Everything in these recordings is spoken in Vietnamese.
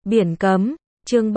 Biển cấm, chương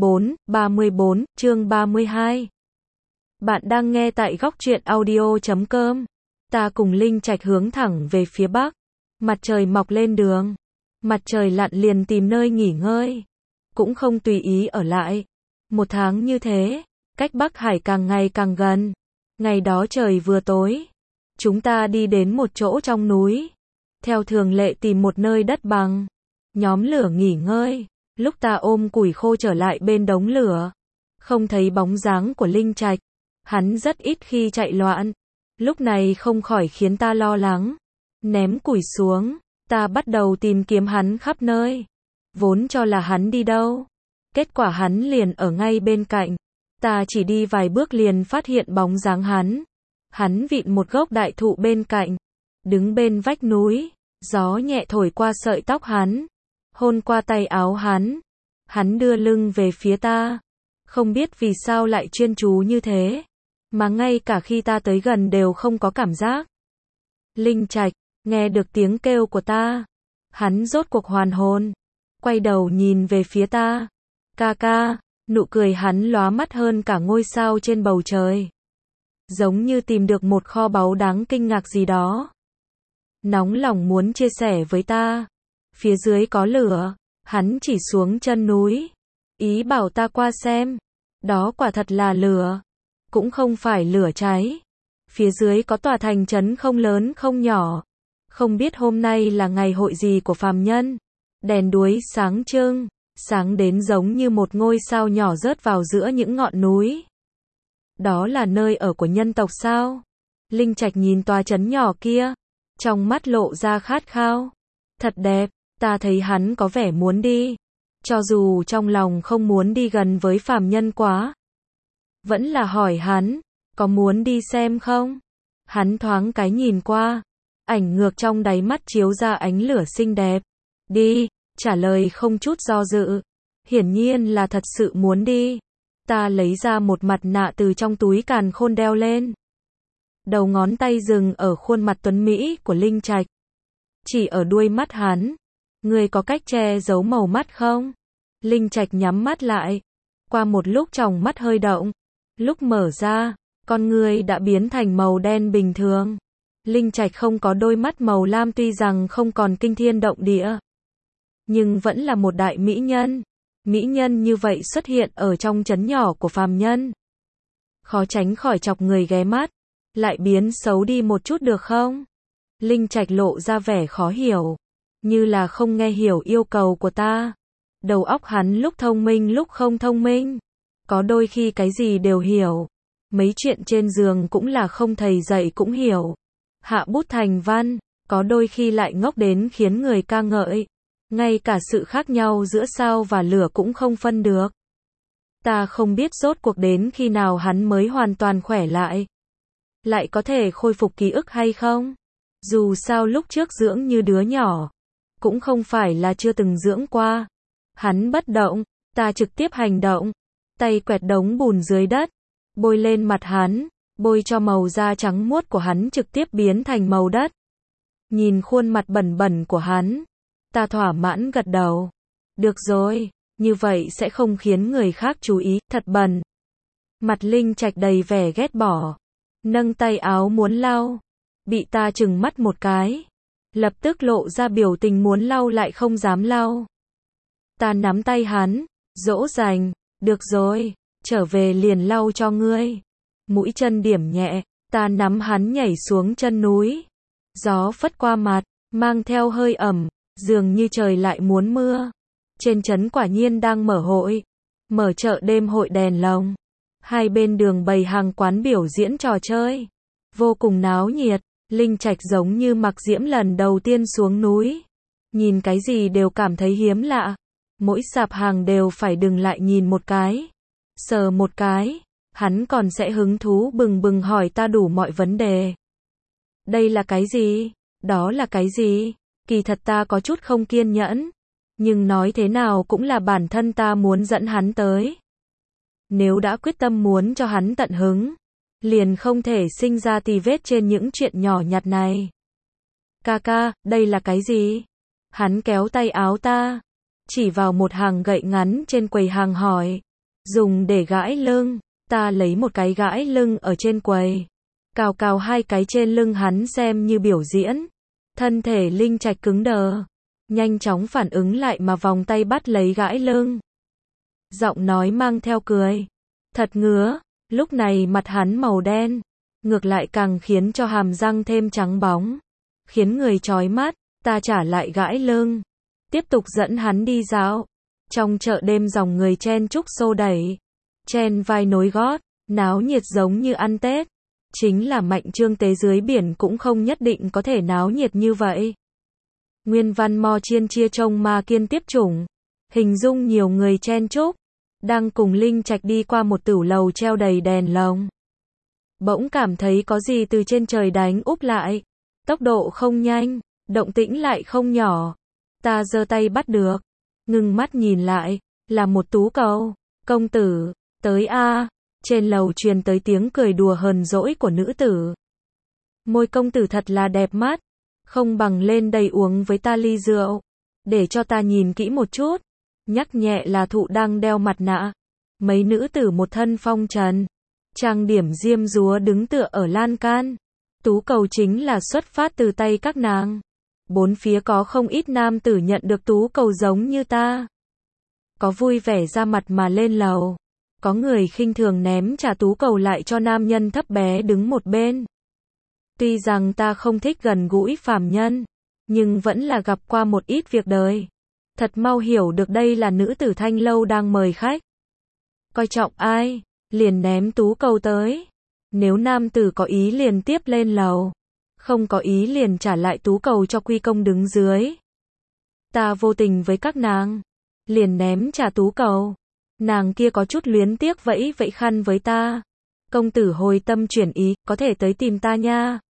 34, chương 32. Bạn đang nghe tại góc truyện audio.com. Ta cùng Linh Trạch hướng thẳng về phía bắc. Mặt trời mọc lên đường. Mặt trời lặn liền tìm nơi nghỉ ngơi. Cũng không tùy ý ở lại. Một tháng như thế, cách Bắc Hải càng ngày càng gần. Ngày đó trời vừa tối. Chúng ta đi đến một chỗ trong núi. Theo thường lệ tìm một nơi đất bằng. Nhóm lửa nghỉ ngơi. Lúc ta ôm củi khô trở lại bên đống lửa, không thấy bóng dáng của Linh Trạch. Hắn rất ít khi chạy loạn. Lúc này không khỏi khiến ta lo lắng. Ném củi xuống, ta bắt đầu tìm kiếm hắn khắp nơi. Vốn cho là hắn đi đâu. Kết quả hắn liền ở ngay bên cạnh. Ta chỉ đi vài bước liền phát hiện bóng dáng hắn. Hắn vịn một gốc đại thụ bên cạnh. Đứng bên vách núi. Gió nhẹ thổi qua sợi tóc hắn. Hôn qua tay áo hắn. Hắn đưa lưng về phía ta. Không biết vì sao lại chuyên chú như thế. Mà ngay cả khi ta tới gần đều không có cảm giác. Linh Trạch, nghe được tiếng kêu của ta. Hắn rốt cuộc hoàn hồn. Quay đầu nhìn về phía ta. Ca ca, nụ cười hắn lóa mắt hơn cả ngôi sao trên bầu trời. Giống như tìm được một kho báu đáng kinh ngạc gì đó. Nóng lòng muốn chia sẻ với ta. Phía dưới có lửa, hắn chỉ xuống chân núi. Ý bảo ta qua xem. Đó quả thật là lửa. Cũng không phải lửa cháy. Phía dưới có tòa thành trấn không lớn không nhỏ. Không biết hôm nay là ngày hội gì của phàm nhân. Đèn đuối sáng trưng, sáng đến giống như một ngôi sao nhỏ rớt vào giữa những ngọn núi. Đó là nơi ở của nhân tộc sao? Linh Trạch nhìn tòa trấn nhỏ kia. Trong mắt lộ ra khát khao. Thật đẹp. Ta thấy hắn có vẻ muốn đi. Cho dù trong lòng không muốn đi gần với phàm nhân quá. Vẫn là hỏi hắn, có muốn đi xem không? Hắn thoáng cái nhìn qua. Ảnh ngược trong đáy mắt chiếu ra ánh lửa xinh đẹp. Đi, trả lời không chút do dự. Hiển nhiên là thật sự muốn đi. Ta lấy ra một mặt nạ từ trong túi càn khôn đeo lên. Đầu ngón tay dừng ở khuôn mặt tuấn mỹ của Linh Trạch. Chỉ ở đuôi mắt hắn. Người có cách che giấu màu mắt không? Linh Trạch nhắm mắt lại. Qua một lúc tròng mắt hơi động. Lúc mở ra, con người đã biến thành màu đen bình thường. Linh Trạch không có đôi mắt màu lam tuy rằng không còn kinh thiên động địa. Nhưng vẫn là một đại mỹ nhân. Mỹ nhân như vậy xuất hiện ở trong trấn nhỏ của phàm nhân. Khó tránh khỏi chọc người ghé mắt. Lại biến xấu đi một chút được không? Linh Trạch lộ ra vẻ khó hiểu. Như là không nghe hiểu yêu cầu của ta. Đầu óc hắn lúc thông minh lúc không thông minh. Có đôi khi cái gì đều hiểu. Mấy chuyện trên giường cũng là không thầy dạy cũng hiểu. Hạ bút thành văn, có đôi khi lại ngốc đến khiến người ca ngợi. Ngay cả sự khác nhau giữa sao và lửa cũng không phân được. Ta không biết rốt cuộc đến khi nào hắn mới hoàn toàn khỏe lại. Lại có thể khôi phục ký ức hay không? Dù sao lúc trước dưỡng như đứa nhỏ. Cũng không phải là chưa từng dưỡng qua. Hắn bất động, ta trực tiếp hành động. Tay quẹt đống bùn dưới đất. Bôi lên mặt hắn. Bôi cho màu da trắng muốt của hắn trực tiếp biến thành màu đất. Nhìn khuôn mặt bẩn bẩn của hắn. Ta thỏa mãn gật đầu. Được rồi, như vậy sẽ không khiến người khác chú ý, thật bẩn. Mặt Linh Trạch đầy vẻ ghét bỏ. Nâng tay áo muốn lau. Bị ta trừng mắt một cái. Lập tức lộ ra biểu tình muốn lau lại không dám lau. Ta nắm tay hắn, dỗ dành, được rồi, trở về liền lau cho ngươi. Mũi chân điểm nhẹ, ta nắm hắn nhảy xuống chân núi. Gió phất qua mặt, mang theo hơi ẩm, dường như trời lại muốn mưa. Trên trấn quả nhiên đang mở hội, mở chợ đêm hội đèn lồng. Hai bên đường bày hàng quán biểu diễn trò chơi, vô cùng náo nhiệt. Linh Trạch giống như Mặc Diễm lần đầu tiên xuống núi. Nhìn cái gì đều cảm thấy hiếm lạ. Mỗi sạp hàng đều phải dừng lại nhìn một cái. Sờ một cái. Hắn còn sẽ hứng thú bừng bừng hỏi ta đủ mọi vấn đề. Đây là cái gì? Đó là cái gì? Kỳ thật ta có chút không kiên nhẫn. Nhưng nói thế nào cũng là bản thân ta muốn dẫn hắn tới. Nếu đã quyết tâm muốn cho hắn tận hứng. Liền không thể sinh ra tì vết trên những chuyện nhỏ nhặt này. Ca ca, đây là cái gì? Hắn kéo tay áo ta. chỉ vào một hàng gậy ngắn trên quầy hàng hỏi. Dùng để gãi lưng. Ta lấy một cái gãi lưng ở trên quầy. Cào cào hai cái trên lưng hắn xem như biểu diễn. Thân thể Linh Trạch cứng đờ. Nhanh chóng phản ứng lại mà vòng tay bắt lấy gãi lưng. Giọng nói mang theo cười. Thật ngứa. Lúc này mặt hắn màu đen. Ngược lại càng khiến cho hàm răng thêm trắng bóng. Khiến người chói mắt. Ta trả lại gãi lưng. Tiếp tục dẫn hắn đi dạo. Trong chợ đêm dòng người chen chúc xô đẩy. Chen vai nối gót. Náo nhiệt giống như ăn Tết. Chính là Mạnh Trương Tế dưới biển cũng không nhất định có thể náo nhiệt như vậy. Nguyên văn Mo Chiên chia trông ma kiên tiếp chủng. Hình dung nhiều người chen chúc. Đang cùng Linh Trạch đi qua một tửu lầu treo đầy đèn lồng. Bỗng cảm thấy có gì từ trên trời đánh úp lại. Tốc độ không nhanh, động tĩnh lại không nhỏ. Ta giơ tay bắt được. Ngưng mắt nhìn lại, là một tú cầu. Công tử, tới a. Trên lầu truyền tới tiếng cười đùa hờn dỗi của nữ tử. Môi công tử thật là đẹp mắt. Không bằng lên đây uống với ta ly rượu. Để cho ta nhìn kỹ một chút. Nhắc nhẹ là thụ đang đeo mặt nạ. Mấy nữ tử một thân phong trần. Trang điểm diêm dúa đứng tựa ở lan can. Tú cầu chính là xuất phát từ tay các nàng. Bốn phía có không ít nam tử nhận được tú cầu giống như ta. Có vui vẻ ra mặt mà lên lầu. Có người khinh thường ném trả tú cầu lại cho nam nhân thấp bé đứng một bên. Tuy rằng ta không thích gần gũi phàm nhân, nhưng vẫn là gặp qua một ít việc đời. Thật mau hiểu được đây là nữ tử Thanh Lâu đang mời khách. Coi trọng ai, liền ném tú cầu tới. Nếu nam tử có ý liền tiếp lên lầu. Không có ý liền trả lại tú cầu cho quy công đứng dưới. Ta vô tình với các nàng. Liền ném trả tú cầu. Nàng kia có chút luyến tiếc vẫy vẫy khăn với ta. Công tử hồi tâm chuyển ý, có thể tới tìm ta nha.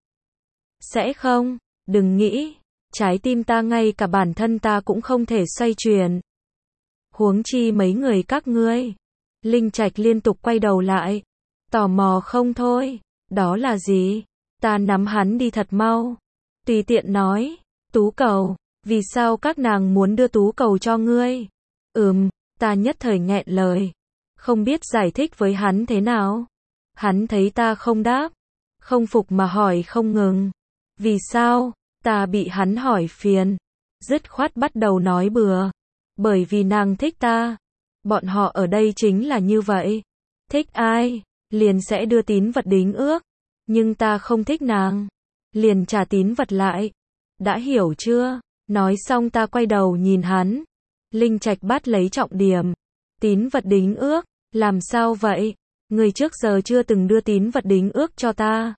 Sẽ không, đừng nghĩ. Trái tim ta ngay cả bản thân ta cũng không thể xoay chuyển. Huống chi mấy người các ngươi. Linh Trạch liên tục quay đầu lại. Tò mò không thôi. Đó là gì? Ta nắm hắn đi thật mau. Tùy tiện nói. Tú cầu. Vì sao các nàng muốn đưa tú cầu cho ngươi? Ta nhất thời nghẹn lời. Không biết giải thích với hắn thế nào. Hắn thấy ta không đáp. Không phục mà hỏi không ngừng. Vì sao? Ta bị hắn hỏi phiền. Dứt khoát bắt đầu nói bừa. Bởi vì nàng thích ta. Bọn họ ở đây chính là như vậy. Thích ai? Liền sẽ đưa tín vật đính ước. Nhưng ta không thích nàng. Liền trả tín vật lại. Đã hiểu chưa? Nói xong ta quay đầu nhìn hắn. Linh Trạch bắt lấy trọng điểm. Tín vật đính ước. Làm sao vậy? Người trước giờ chưa từng đưa tín vật đính ước cho ta.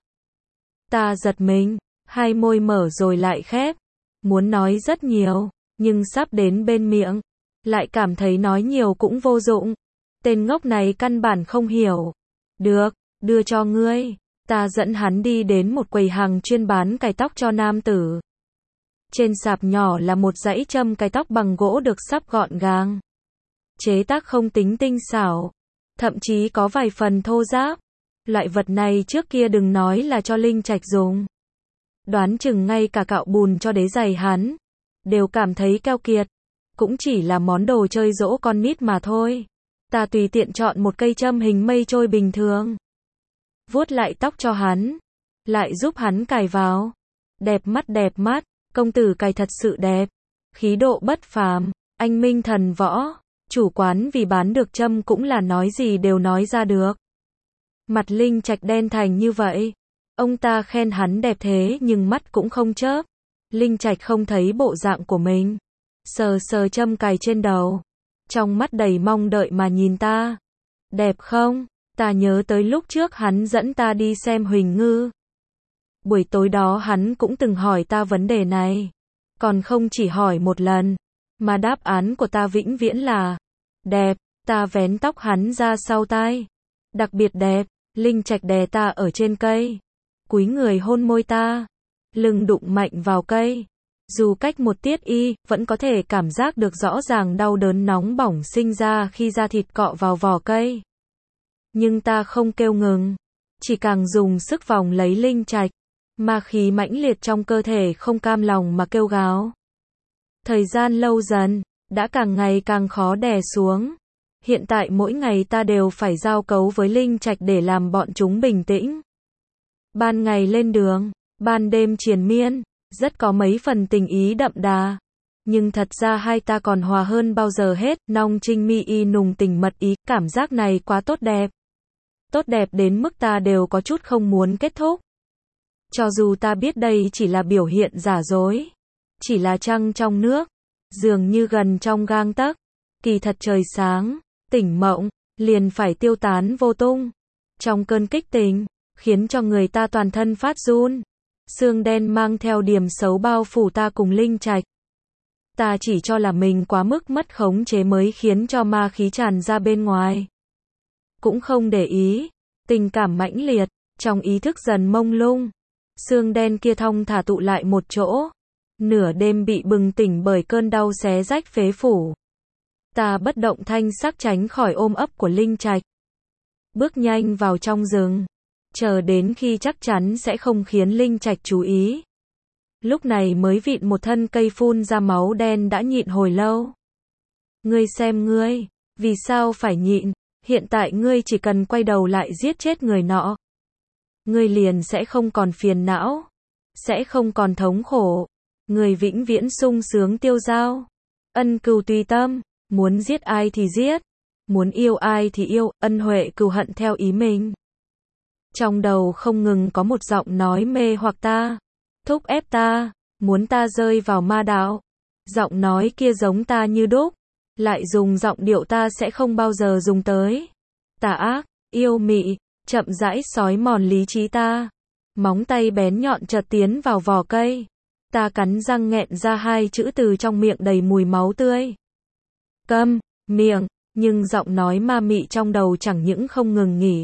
Ta giật mình. Hai môi mở rồi lại khép. Muốn nói rất nhiều. Nhưng sắp đến bên miệng. Lại cảm thấy nói nhiều cũng vô dụng. Tên ngốc này căn bản không hiểu. Được, đưa cho ngươi. Ta dẫn hắn đi đến một quầy hàng chuyên bán cài tóc cho nam tử. Trên sạp nhỏ là một dãy châm cài tóc bằng gỗ được sắp gọn gàng. Chế tác không tính tinh xảo. Thậm chí có vài phần thô ráp. Loại vật này trước kia đừng nói là cho Linh Trạch dùng. Đoán chừng ngay cả cạo bùn cho đế giày hắn. Đều cảm thấy keo kiệt. Cũng chỉ là món đồ chơi dỗ con nít mà thôi. Ta tùy tiện chọn một cây châm hình mây trôi bình thường. Vuốt lại tóc cho hắn. Lại giúp hắn cài vào. Đẹp mắt. Công tử cài thật sự đẹp. Khí độ bất phàm. Anh minh thần võ. Chủ quán vì bán được châm cũng là nói gì đều nói ra được. Mặt Linh Trạch đen thành như vậy. Ông ta khen hắn đẹp thế nhưng mắt cũng không chớp. Linh Trạch không thấy bộ dạng của mình. Sờ sờ châm cài trên đầu. Trong mắt đầy mong đợi mà nhìn ta. Đẹp không? Ta nhớ tới lúc trước hắn dẫn ta đi xem Huỳnh Ngư. Buổi tối đó hắn cũng từng hỏi ta vấn đề này. Còn không chỉ hỏi một lần. Mà đáp án của ta vĩnh viễn là đẹp. Ta vén tóc hắn ra sau tai. Đặc biệt đẹp. Linh Trạch đè ta ở trên cây. Cúi người hôn môi ta. Lưng đụng mạnh vào cây. Dù cách một tiết y, vẫn có thể cảm giác được rõ ràng đau đớn nóng bỏng sinh ra khi da thịt cọ vào vỏ cây. Nhưng ta không kêu ngừng. Chỉ càng dùng sức vòng lấy Linh Trạch. Ma khí mãnh liệt trong cơ thể không cam lòng mà kêu gào. Thời gian lâu dần, đã càng ngày càng khó đè xuống. Hiện tại mỗi ngày ta đều phải giao cấu với linh trạch để làm bọn chúng bình tĩnh. Ban ngày lên đường, ban đêm triền miên, rất có mấy phần tình ý đậm đà. Nhưng thật ra hai ta còn hòa hơn bao giờ hết, nong trinh mi y nùng tình mật ý, cảm giác này quá tốt đẹp. Tốt đẹp đến mức ta đều có chút không muốn kết thúc. Cho dù ta biết đây chỉ là biểu hiện giả dối, chỉ là trăng trong nước, dường như gần trong gang tấc, kỳ thật trời sáng, tỉnh mộng, liền phải tiêu tán vô tung. Trong cơn kích tình, khiến cho người ta toàn thân phát run. Sương đen mang theo điểm xấu bao phủ ta cùng linh trạch. Ta chỉ cho là mình quá mức mất khống chế mới khiến cho ma khí tràn ra bên ngoài. Cũng không để ý, tình cảm mãnh liệt, trong ý thức dần mông lung. Sương đen kia thong thả tụ lại một chỗ. Nửa đêm bị bừng tỉnh bởi cơn đau xé rách phế phủ. Ta bất động thanh sắc tránh khỏi ôm ấp của linh trạch. Bước nhanh vào trong rừng. Chờ đến khi chắc chắn sẽ không khiến linh trạch chú ý. Lúc này mới vịn một thân cây phun ra máu đen đã nhịn hồi lâu. Ngươi xem ngươi, vì sao phải nhịn, hiện tại ngươi chỉ cần quay đầu lại giết chết người nọ. Ngươi liền sẽ không còn phiền não, sẽ không còn thống khổ, người vĩnh viễn sung sướng tiêu dao. Ân cừu tùy tâm, muốn giết ai thì giết, muốn yêu ai thì yêu, ân huệ cừu hận theo ý mình. Trong đầu không ngừng có một giọng nói mê hoặc ta, thúc ép ta, muốn ta rơi vào ma đạo. Giọng nói kia giống ta như đúc, lại dùng giọng điệu ta sẽ không bao giờ dùng tới. Tà ác, yêu mị, chậm rãi xói mòn lý trí ta. Móng tay bén nhọn chợt tiến vào vỏ cây. Ta cắn răng nghẹn ra hai chữ từ trong miệng đầy mùi máu tươi. Câm, miệng, nhưng giọng nói ma mị trong đầu chẳng những không ngừng nghỉ,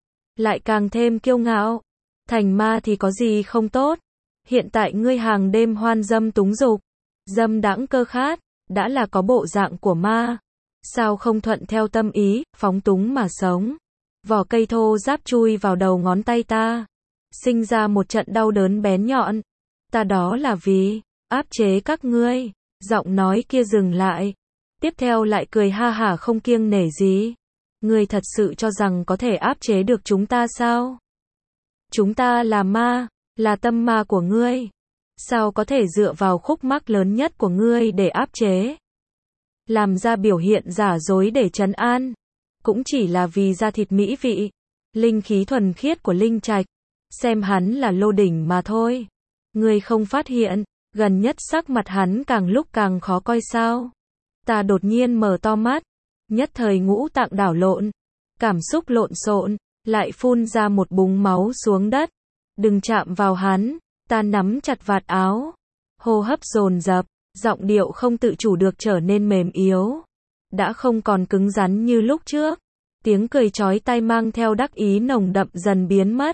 lại càng thêm kiêu ngạo. Thành ma thì có gì không tốt. Hiện tại ngươi hàng đêm hoan dâm túng dục, dâm đãng cơ khát, đã là có bộ dạng của ma. Sao không thuận theo tâm ý, phóng túng mà sống. Vỏ cây thô ráp chui vào đầu ngón tay ta, sinh ra một trận đau đớn bén nhọn. Ta đó là vì áp chế các ngươi. Giọng nói kia dừng lại, tiếp theo lại cười ha hả không kiêng nể gì. Ngươi thật sự cho rằng có thể áp chế được chúng ta sao? Chúng ta là ma, là tâm ma của ngươi. Sao có thể dựa vào khúc mắc lớn nhất của ngươi để áp chế? Làm ra biểu hiện giả dối để trấn an, cũng chỉ là vì da thịt mỹ vị, linh khí thuần khiết của linh trạch, xem hắn là lô đỉnh mà thôi. Ngươi không phát hiện, gần nhất sắc mặt hắn càng lúc càng khó coi sao? Ta đột nhiên mở to mắt, nhất thời ngũ tạng đảo lộn, cảm xúc lộn xộn, lại phun ra một búng máu xuống đất. Đừng chạm vào hắn, ta nắm chặt vạt áo, hô hấp dồn dập, giọng điệu không tự chủ được trở nên mềm yếu, đã không còn cứng rắn như lúc trước. Tiếng cười chói tai mang theo đắc ý nồng đậm dần biến mất,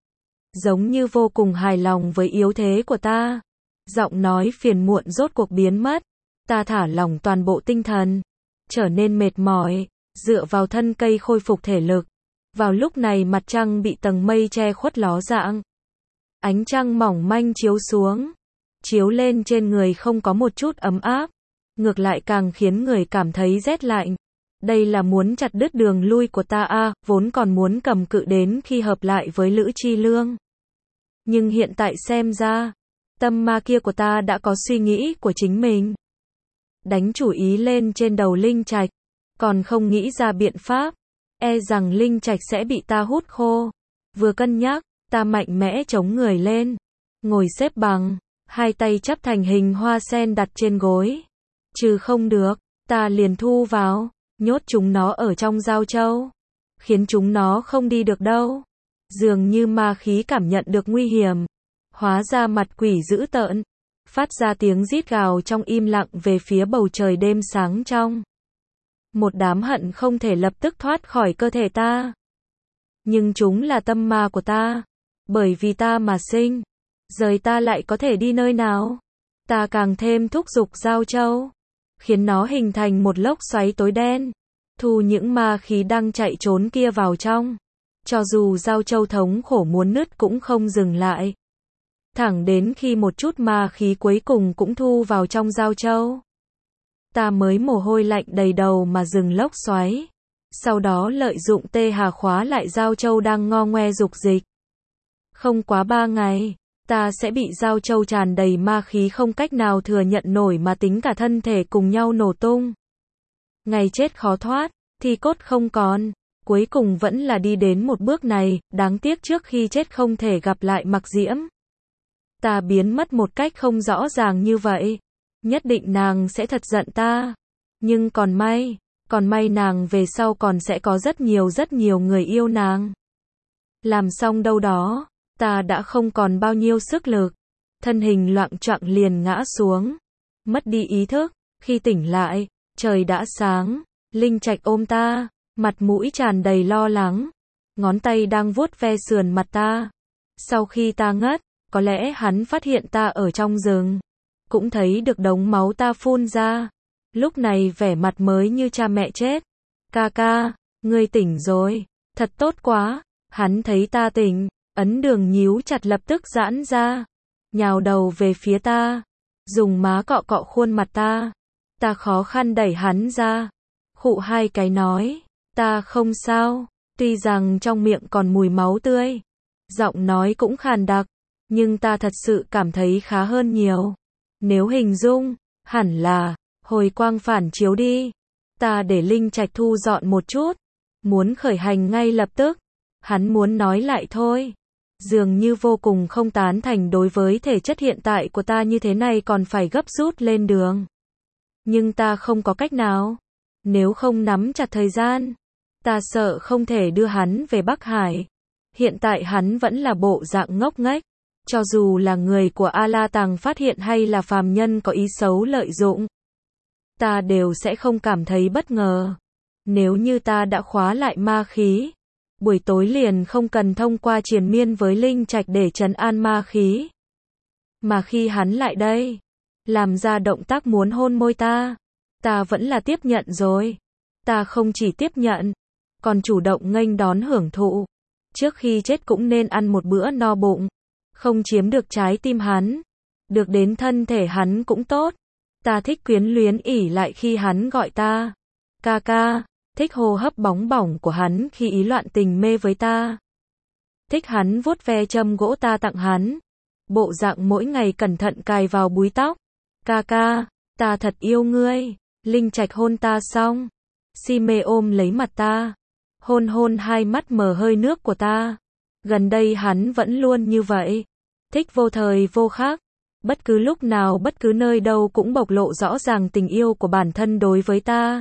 giống như vô cùng hài lòng với yếu thế của ta. Giọng nói phiền muộn rốt cuộc biến mất, ta thả lỏng toàn bộ tinh thần, trở nên mệt mỏi, dựa vào thân cây khôi phục thể lực. Vào lúc này mặt trăng bị tầng mây che khuất ló dạng. Ánh trăng mỏng manh chiếu xuống, chiếu lên trên người không có một chút ấm áp, ngược lại càng khiến người cảm thấy rét lạnh. Đây là muốn chặt đứt đường lui của ta a, vốn còn muốn cầm cự đến khi hợp lại với Lữ Chi Lương. Nhưng hiện tại xem ra, tâm ma kia của ta đã có suy nghĩ của chính mình. Đánh chủ ý lên trên đầu linh trạch, còn không nghĩ ra biện pháp, e rằng linh trạch sẽ bị ta hút khô. Vừa cân nhắc, ta mạnh mẽ chống người lên, ngồi xếp bằng, hai tay chắp thành hình hoa sen đặt trên gối. Trừ không được, ta liền thu vào, nhốt chúng nó ở trong giao châu, khiến chúng nó không đi được đâu. Dường như ma khí cảm nhận được nguy hiểm, hóa ra mặt quỷ dữ tợn, phát ra tiếng rít gào trong im lặng về phía bầu trời đêm sáng trong. Một đám hận không thể lập tức thoát khỏi cơ thể ta. Nhưng chúng là tâm ma của ta, bởi vì ta mà sinh, rời ta lại có thể đi nơi nào. Ta càng thêm thúc giục giao châu, khiến nó hình thành một lốc xoáy tối đen, thu những ma khí đang chạy trốn kia vào trong. Cho dù giao châu thống khổ muốn nứt cũng không dừng lại, thẳng đến khi một chút ma khí cuối cùng cũng thu vào trong giao châu. Ta mới mồ hôi lạnh đầy đầu mà dừng lốc xoáy. Sau đó lợi dụng Tê Hà khóa lại Giao Châu đang ngo ngoe dục dịch. Không quá 3 ngày, ta sẽ bị Giao Châu tràn đầy ma khí không cách nào thừa nhận nổi mà tính cả thân thể cùng nhau nổ tung. Ngày chết khó thoát, thi cốt không còn. Cuối cùng vẫn là đi đến một bước này, đáng tiếc trước khi chết không thể gặp lại Mặc Diễm. Ta biến mất một cách không rõ ràng như vậy. Nhất định nàng sẽ thật giận ta. Nhưng còn may nàng về sau còn sẽ có rất nhiều người yêu nàng. Làm xong đâu đó, ta đã không còn bao nhiêu sức lực. Thân hình loạng choạng liền ngã xuống. Mất đi ý thức, khi tỉnh lại, trời đã sáng. Linh Trạch ôm ta, mặt mũi tràn đầy lo lắng. Ngón tay đang vuốt ve sườn mặt ta. Sau khi ta ngất, có lẽ hắn phát hiện ta ở trong rừng. Cũng thấy được đống máu ta phun ra. Lúc này vẻ mặt mới như cha mẹ chết. Ca ca, ngươi tỉnh rồi. Thật tốt quá. Hắn thấy ta tỉnh, ấn đường nhíu chặt lập tức giãn ra. Nhào đầu về phía ta. Dùng má cọ cọ khuôn mặt ta. Ta khó khăn đẩy hắn ra. Khụ 2 cái nói. Ta không sao. Tuy rằng trong miệng còn mùi máu tươi. Giọng nói cũng khàn đặc. Nhưng ta thật sự cảm thấy khá hơn nhiều. Nếu hình dung, hẳn là hồi quang phản chiếu đi. Ta để Linh Trạch thu dọn một chút. Muốn khởi hành ngay lập tức. Hắn muốn nói lại thôi. Dường như vô cùng không tán thành đối với thể chất hiện tại của ta như thế này còn phải gấp rút lên đường. Nhưng ta không có cách nào. Nếu không nắm chặt thời gian, ta sợ không thể đưa hắn về Bắc Hải. Hiện tại hắn vẫn là bộ dạng ngốc nghếch. Cho dù là người của A La Tàng phát hiện hay là phàm nhân có ý xấu lợi dụng, ta đều sẽ không cảm thấy bất ngờ. Nếu như ta đã khóa lại ma khí, buổi tối liền không cần thông qua triền miên với Linh Trạch để trấn an ma khí. Mà khi hắn lại đây, làm ra động tác muốn hôn môi ta vẫn là tiếp nhận rồi. Ta không chỉ tiếp nhận, còn chủ động nghênh đón hưởng thụ. Trước khi chết cũng nên ăn một bữa no bụng. Không chiếm được trái tim hắn, được đến thân thể hắn cũng tốt. Ta thích quyến luyến ỉ lại khi hắn gọi ta ca ca, thích hô hấp bóng bỏng của hắn khi ý loạn tình mê với ta. Thích hắn vuốt ve châm gỗ ta tặng hắn, bộ dạng mỗi ngày cẩn thận cài vào búi tóc. Ca ca, ta thật yêu ngươi. Linh Trạch hôn ta xong, si mê ôm lấy mặt ta, hôn 2 mắt mờ hơi nước của ta. Gần đây hắn vẫn luôn như vậy, thích vô thời vô khắc, bất cứ lúc nào bất cứ nơi đâu cũng bộc lộ rõ ràng tình yêu của bản thân đối với ta.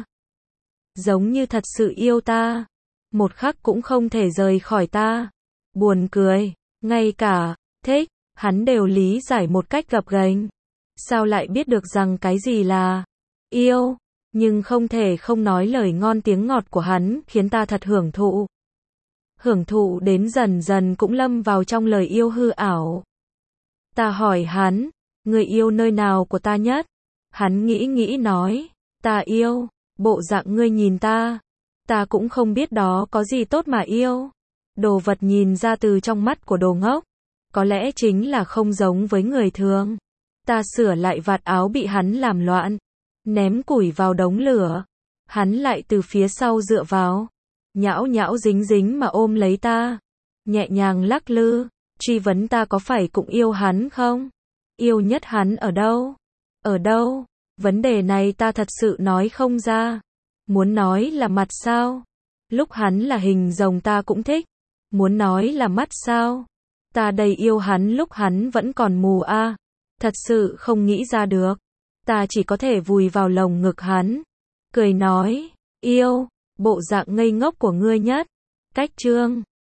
Giống như thật sự yêu ta, một khắc cũng không thể rời khỏi ta. Buồn cười, ngay cả thích, hắn đều lý giải một cách gập ghềnh. Sao lại biết được rằng cái gì là yêu, nhưng không thể không nói lời ngon tiếng ngọt của hắn khiến ta thật hưởng thụ. Hưởng thụ đến dần dần cũng lâm vào trong lời yêu hư ảo. Ta hỏi hắn, người yêu nơi nào của ta nhất? Hắn nghĩ nói, ta yêu, bộ dạng ngươi nhìn ta cũng không biết đó có gì tốt mà yêu. Đồ vật nhìn ra từ trong mắt của đồ ngốc, có lẽ chính là không giống với người thường. Ta sửa lại vạt áo bị hắn làm loạn, ném củi vào đống lửa. Hắn lại từ phía sau dựa vào, nhão dính mà ôm lấy ta, nhẹ nhàng lắc lư, truy vấn ta có phải cũng yêu hắn không? Yêu nhất hắn ở đâu? Ở đâu? Vấn đề này ta thật sự nói không ra. Muốn nói là mặt sao? Lúc hắn là hình rồng ta cũng thích. Muốn nói là mắt sao? Ta đầy yêu hắn lúc hắn vẫn còn mù a. Thật sự không nghĩ ra được. Ta chỉ có thể vùi vào lồng ngực hắn, cười nói, yêu, bộ dạng ngây ngốc của ngươi nhất. Cách chương